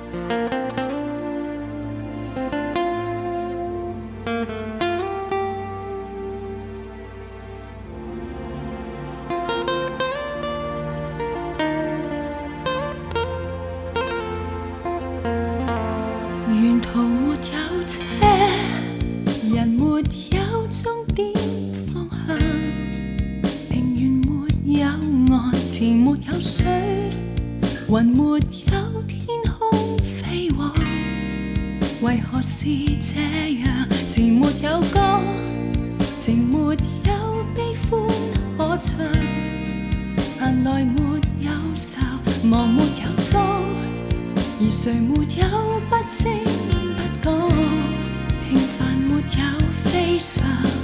沿途没有车，人没有终点方向，平原没有岸，前没有水，云没有天空飞往。为何是这样？词没有歌，情没有悲欢可唱，眼内没有愁，望没有踪。而谁没有不声不讲？平凡没有非常，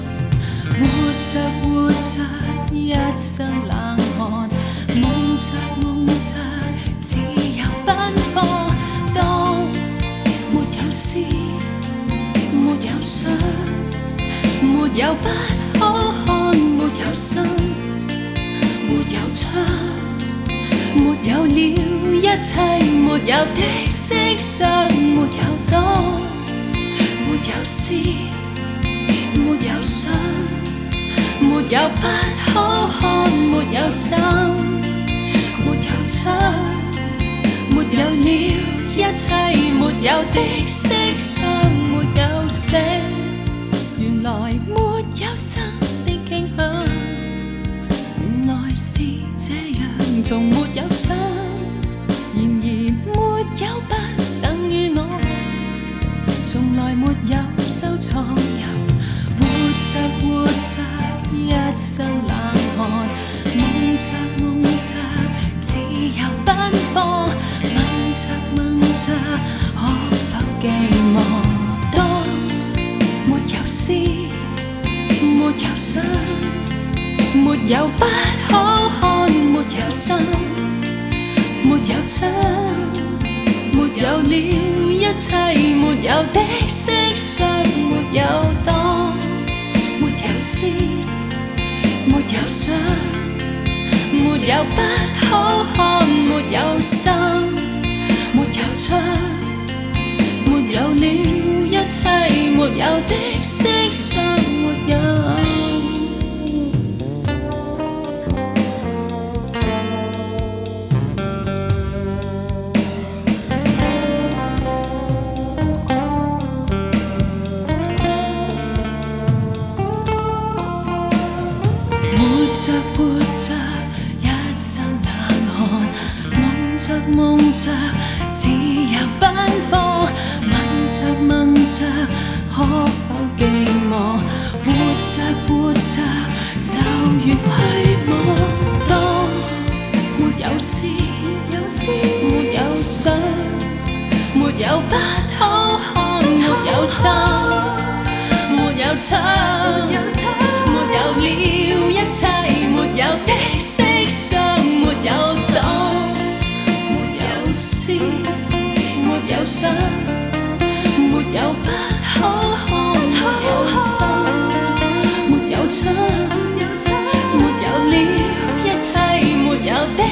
活着一生冷寒，梦着自由奔放。當沒有詩，沒有想，沒有不可看，沒有心，沒有窗。沒有了一切，沒有的色相，沒有當，沒有詩，沒有想，沒有不可看，沒有心，沒有窗，沒有了一切，沒有的色相，沒有寫，原來沒有生的驚響，原來是這樣，從沒有想，然而沒有不等於我，從來沒有收藏人，活着一生冷寒，夢着自由奔放，問着可否寄望？當沒有詩，沒有想，沒有不可看，沒有心，沒有窗，沒有了一切，沒有的色相，沒有當，沒有詩，沒有想，沒有不可看，沒有心，沒有窗，沒有了一切，沒有的色相，沒有。活着一生冷寒，夢着自由奔放，問着可否寄望？活着就越虛妄。當沒有詩，沒有想，沒有不可看，沒有心，沒有窗，沒有了一切。沒有的色相，沒有當，沒有詩，沒有想，沒有不可看，沒有心，沒有窗，沒有了一切，沒有的